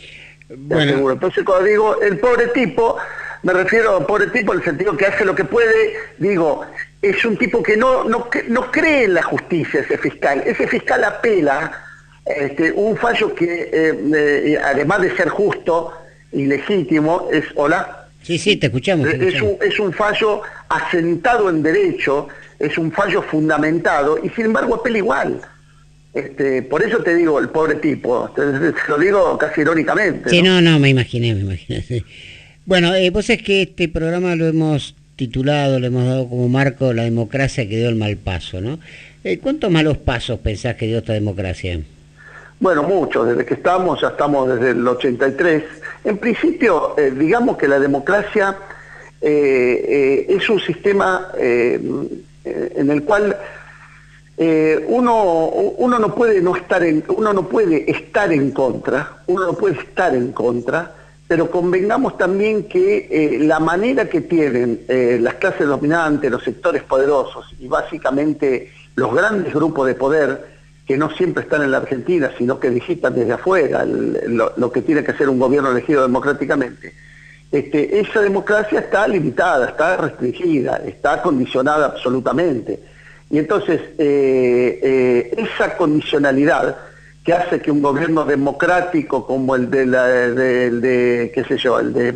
Bueno. Entonces, cuando digo el pobre tipo, me refiero al pobre tipo en el sentido que hace lo que puede, digo, es un tipo que no, no, no cree en la justicia, ese fiscal. Ese fiscal apela este, un fallo que, eh, eh, además de ser justo y legítimo, es, ¿hola? Sí, sí, te escuchamos. Te escuchamos. Es, un, es un fallo asentado en derecho, es un fallo fundamentado, y sin embargo apela igual. Este, por eso te digo el pobre tipo, te, te lo digo casi irónicamente. Sí, no, no, no me imaginé, me imaginé. Sí. Bueno, eh, vos es que este programa lo hemos titulado, le hemos dado como marco la democracia que dio el mal paso, ¿no? Eh, ¿Cuántos malos pasos pensás que dio esta democracia? Bueno, muchos, desde que estamos, ya estamos desde el ochenta y tres. En principio, eh, digamos que la democracia eh, eh, es un sistema eh, eh, en el cual Eh, uno, uno no puede no estar en, uno no puede estar en contra, uno no puede estar en contra, pero convengamos también que eh, la manera que tienen eh, las clases dominantes, los sectores poderosos y básicamente los grandes grupos de poder, que no siempre están en la Argentina, sino que digitan desde afuera el, lo, lo que tiene que ser un gobierno elegido democráticamente, este, esa democracia está limitada, está restringida, está condicionada absolutamente. Y entonces, eh, eh, esa condicionalidad que hace que un gobierno democrático como el de, la, de, el de qué sé yo, el de,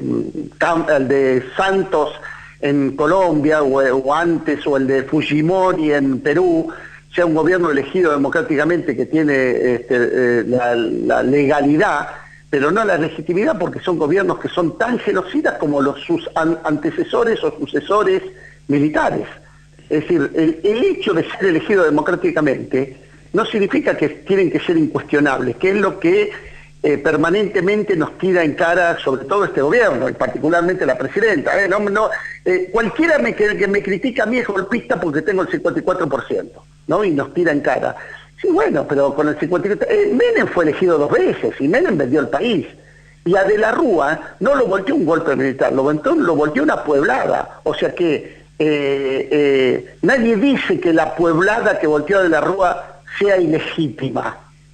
el de Santos en Colombia, o, o antes, o el de Fujimori en Perú, sea un gobierno elegido democráticamente que tiene este, eh, la, la legalidad, pero no la legitimidad, porque son gobiernos que son tan genocidas como los sus an antecesores o sucesores militares. Es decir, el, el hecho de ser elegido democráticamente no significa que tienen que ser incuestionables, que es lo que eh, permanentemente nos tira en cara, sobre todo este gobierno, y particularmente la presidenta. ¿eh? No, no, eh, cualquiera me, que, que me critica a mí es golpista porque tengo el cincuenta y cuatro por ciento, ¿no? Y nos tira en cara. Sí, bueno, pero con el cincuenta y cuatro por ciento... Eh, Menem fue elegido dos veces, y Menem vendió el país. Y a De la Rúa no lo volteó un golpe militar, lo volteó, lo volteó una pueblada. O sea que Eh, eh, nadie dice que la pueblada que volteó De la Rúa sea ilegítima.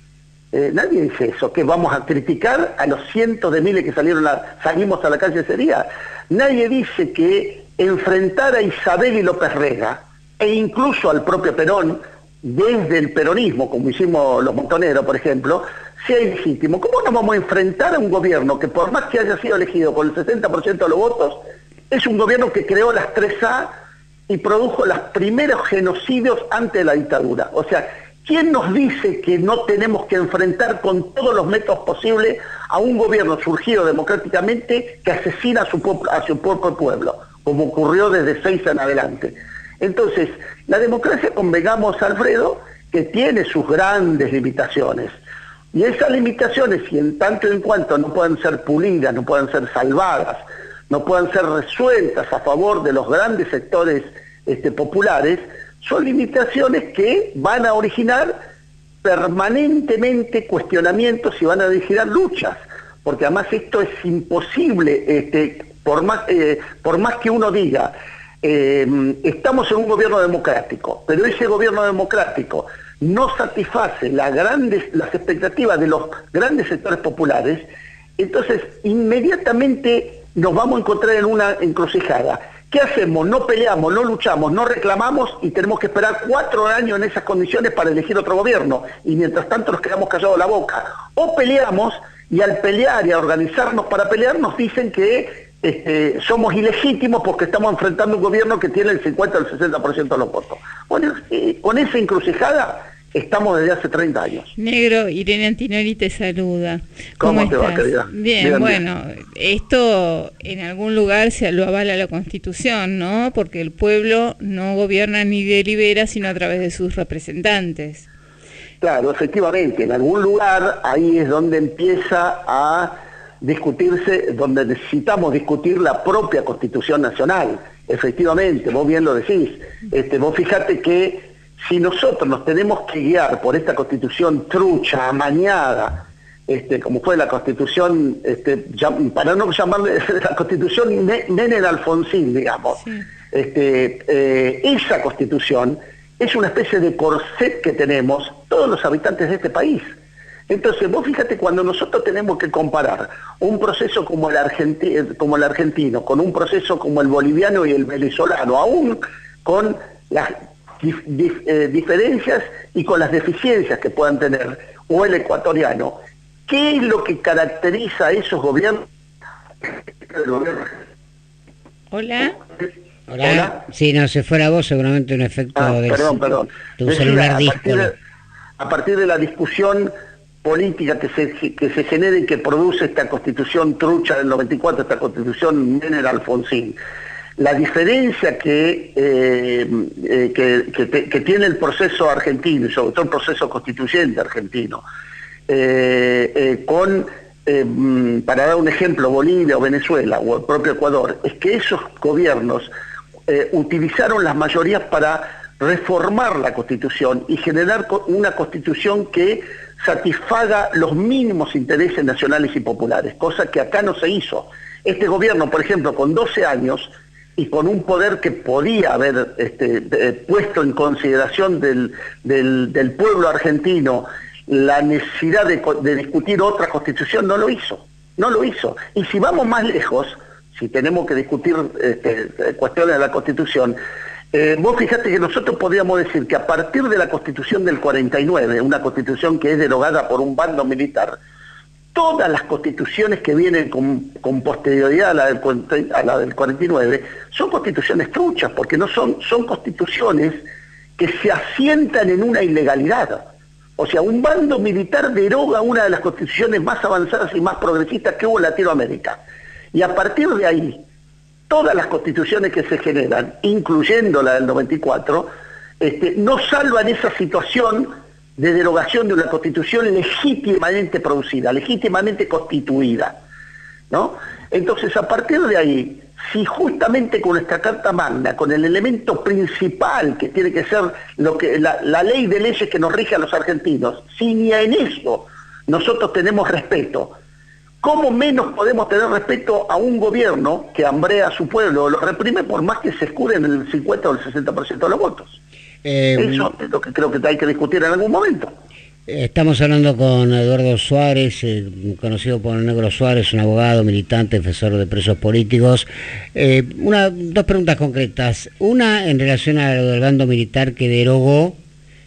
Eh, nadie dice eso, que vamos a criticar a los cientos de miles que salieron a, salimos a la calle ese día. Nadie dice que enfrentar a Isabel y López Rega, e incluso al propio Perón, desde el peronismo, como hicimos los montoneros, por ejemplo, sea ilegítimo. ¿Cómo nos vamos a enfrentar a un gobierno que, por más que haya sido elegido con el sesenta por ciento de los votos, es un gobierno que creó las tres A y produjo los primeros genocidios antes de la dictadura? O sea, ¿quién nos dice que no tenemos que enfrentar con todos los métodos posibles a un gobierno surgido democráticamente que asesina a su, a su propio pueblo, como ocurrió desde seis en adelante? Entonces, la democracia, convengamos, Alfredo, que tiene sus grandes limitaciones. Y esas limitaciones, y en tanto y en cuanto no puedan ser pulidas, no puedan ser salvadas, no puedan ser resueltas a favor de los grandes sectores este, populares, son limitaciones que van a originar permanentemente cuestionamientos y van a originar luchas, porque además esto es imposible, este, por más, eh, por más que uno diga, eh, estamos en un gobierno democrático, pero ese gobierno democrático no satisface las grandes, las expectativas de los grandes sectores populares, entonces inmediatamente nos vamos a encontrar en una encrucijada. ¿Qué hacemos? No peleamos, no luchamos, no reclamamos y tenemos que esperar cuatro años en esas condiciones para elegir otro gobierno, y mientras tanto nos quedamos callados la boca. O peleamos, y al pelear y a organizarnos para pelear nos dicen que este, somos ilegítimos porque estamos enfrentando un gobierno que tiene el cincuenta o el sesenta por ciento de los votos. Bueno, eh, con esa encrucijada estamos desde hace treinta años. Negro, Irene Antinori te saluda. ¿Cómo, ¿Cómo te estás? va, querida? Bien, bien, bueno, esto en algún lugar se lo avala la Constitución, ¿no? Porque el pueblo no gobierna ni delibera, sino a través de sus representantes. Claro, efectivamente, en algún lugar ahí es donde empieza a discutirse, donde necesitamos discutir la propia Constitución Nacional. Efectivamente, vos bien lo decís. Este, vos fijate que si nosotros nos tenemos que guiar por esta Constitución trucha, amañada, este, como fue la Constitución, este, para no llamarle la Constitución Menem Alfonsín, digamos, sí. este, eh, esa Constitución es una especie de corset que tenemos todos los habitantes de este país. Entonces, vos fíjate, cuando nosotros tenemos que comparar un proceso como el, argenti como el argentino, con un proceso como el boliviano y el venezolano, aún con las dif dif eh, diferencias y con las deficiencias que puedan tener, o el ecuatoriano, ¿qué es lo que caracteriza a esos gobiernos? Hola. Hola. Hola. Sí, no, se fue la voz, seguramente un efecto ah, de, perdón, perdón. de un celular a partir de, a partir de la discusión política que se, que se genera y que produce esta Constitución trucha del noventa y cuatro, esta Constitución Menem Alfonsín, la diferencia que, eh, eh, que, que, te, que tiene el proceso argentino, y sobre todo el proceso constituyente argentino, eh, eh, con, eh, para dar un ejemplo, Bolivia o Venezuela o el propio Ecuador, es que esos gobiernos eh, utilizaron las mayorías para reformar la Constitución y generar una Constitución que satisfaga los mínimos intereses nacionales y populares, cosa que acá no se hizo. Este gobierno, por ejemplo, con doce años y con un poder que podía haber este, eh, puesto en consideración del, del, del pueblo argentino la necesidad de, de discutir otra Constitución, no lo hizo, no lo hizo. Y si vamos más lejos, si tenemos que discutir este, cuestiones de la Constitución, Eh, vos fijate que nosotros podríamos decir que a partir de la Constitución del cuarenta y nueve, una Constitución que es derogada por un bando militar, todas las constituciones que vienen con, con posterioridad a la, del, a la del cuarenta y nueve son constituciones truchas, porque no son, son constituciones que se asientan en una ilegalidad. O sea, un bando militar deroga una de las constituciones más avanzadas y más progresistas que hubo en Latinoamérica. Y a partir de ahí, todas las constituciones que se generan, incluyendo la del noventa y cuatro, este, no salvan esa situación de derogación de una constitución legítimamente producida, legítimamente constituida, ¿no? Entonces, a partir de ahí, si justamente con esta Carta Magna, con el elemento principal que tiene que ser lo que la, la ley de leyes que nos rige a los argentinos, si ni en eso nosotros tenemos respeto, ¿cómo menos podemos tener respeto a un gobierno que hambrea a su pueblo o lo reprime por más que se escuren el cincuenta o el sesenta por ciento de los votos? Eh, Eso es lo que creo que hay que discutir en algún momento. Estamos hablando con Eduardo Suárez, eh, conocido por el Negro Suárez, un abogado, militante, defensor de presos políticos. Eh, una, dos preguntas concretas. Una en relación a lo del bando militar que derogó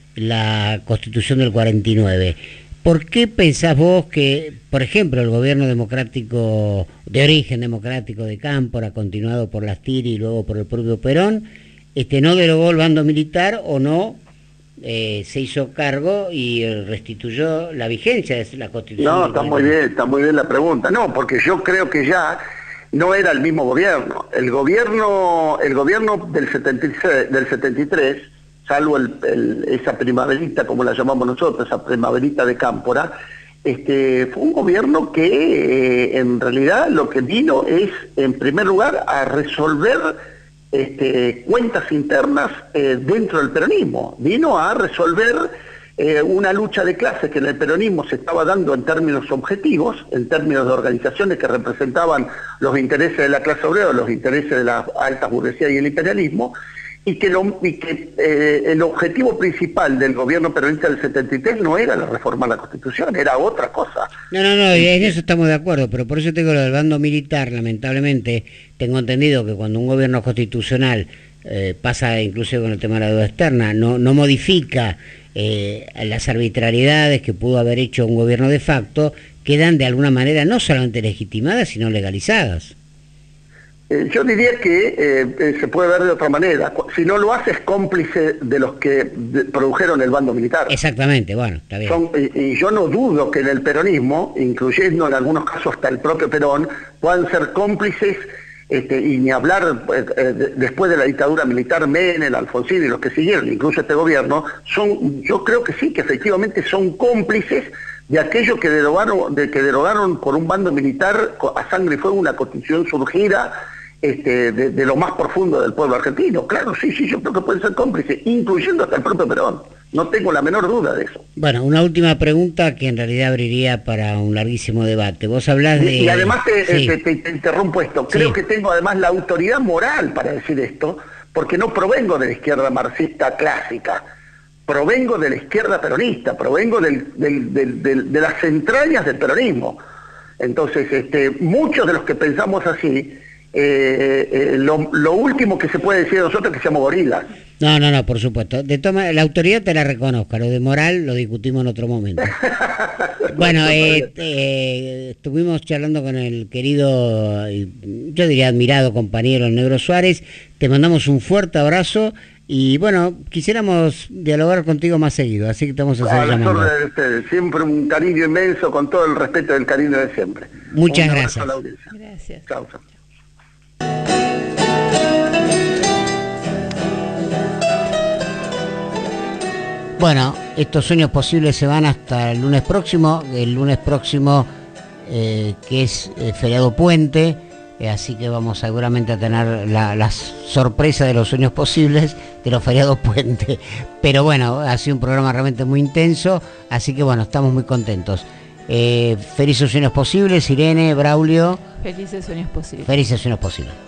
la Constitución del cuarenta y nueve. ¿Por qué pensás vos que, por ejemplo, el gobierno democrático, de origen democrático de Cámpora, continuado por Lastiri y luego por el propio Perón, este, no derogó el bando militar o no eh, se hizo cargo y restituyó la vigencia de la Constitución? No, está muy bien, está muy bien la pregunta. No, porque yo creo que ya no era el mismo gobierno. El gobierno, el gobierno del setenta y seis, del setenta y tres, salvo el, el, esa primaverita, como la llamamos nosotros, esa primaverita de Cámpora, este, fue un gobierno que eh, en realidad lo que vino es, en primer lugar, a resolver este, cuentas internas eh, dentro del peronismo. Vino a resolver Eh, una lucha de clases que en el peronismo se estaba dando en términos objetivos, en términos de organizaciones que representaban los intereses de la clase obrera, los intereses de la alta burguesía y el imperialismo, y que, lo, y que eh, el objetivo principal del gobierno peronista del setenta y tres no era la reforma de la Constitución, era otra cosa. No, no, no, en eso estamos de acuerdo, pero por eso tengo lo del bando militar, lamentablemente, tengo entendido que cuando un gobierno constitucional eh, pasa inclusive con el tema de la deuda externa, no, no modifica Eh, las arbitrariedades que pudo haber hecho un gobierno de facto, quedan de alguna manera no solamente legitimadas, sino legalizadas. Eh, yo diría que eh, eh, se puede ver de otra manera. Si no lo hace, es cómplice de los que de, produjeron el bando militar. Exactamente, bueno, está bien. Son, y, y yo no dudo que en el peronismo, incluyendo en algunos casos hasta el propio Perón, puedan ser cómplices. Este, y ni hablar eh, eh, después de la dictadura militar, Menem, Alfonsín y los que siguieron, incluso este gobierno, son, yo creo que sí, que efectivamente son cómplices de aquello que derogaron, de que derogaron por un bando militar a sangre y fuego una constitución surgida este, de, de lo más profundo del pueblo argentino. Claro, sí, sí, yo creo que pueden ser cómplices, incluyendo hasta el propio Perón. No tengo la menor duda de eso. Bueno, una última pregunta que en realidad abriría para un larguísimo debate. Vos hablás de... Y además te, sí. te, te, te interrumpo esto. Creo sí. que tengo además la autoridad moral para decir esto, porque no provengo de la izquierda marxista clásica, provengo de la izquierda peronista, provengo del, del, del, del, de las entrañas del peronismo. Entonces, este, muchos de los que pensamos así, eh, eh, lo, lo último que se puede decir de nosotros es que seamos gorilas. No, no, no, por supuesto. De toma, la autoridad te la reconozco, lo de moral lo discutimos en otro momento. Bueno, eh, eh, estuvimos charlando con el querido, yo diría admirado compañero el Negro Suárez, te mandamos un fuerte abrazo y bueno, quisiéramos dialogar contigo más seguido, así que te vamos a hacer llamando. A ustedes, siempre un cariño inmenso, con todo el respeto del cariño de siempre. Muchas gracias. Gracias. Chao, chao. Bueno, estos sueños posibles se van hasta el lunes próximo, el lunes próximo eh, que es eh, feriado puente, eh, así que vamos seguramente a tener la, la sorpresa de los sueños posibles de los feriados puente. Pero bueno, ha sido un programa realmente muy intenso, así que bueno, estamos muy contentos. Eh, felices sueños posibles, Irene, Braulio. Felices sueños posibles. Felices sueños posibles.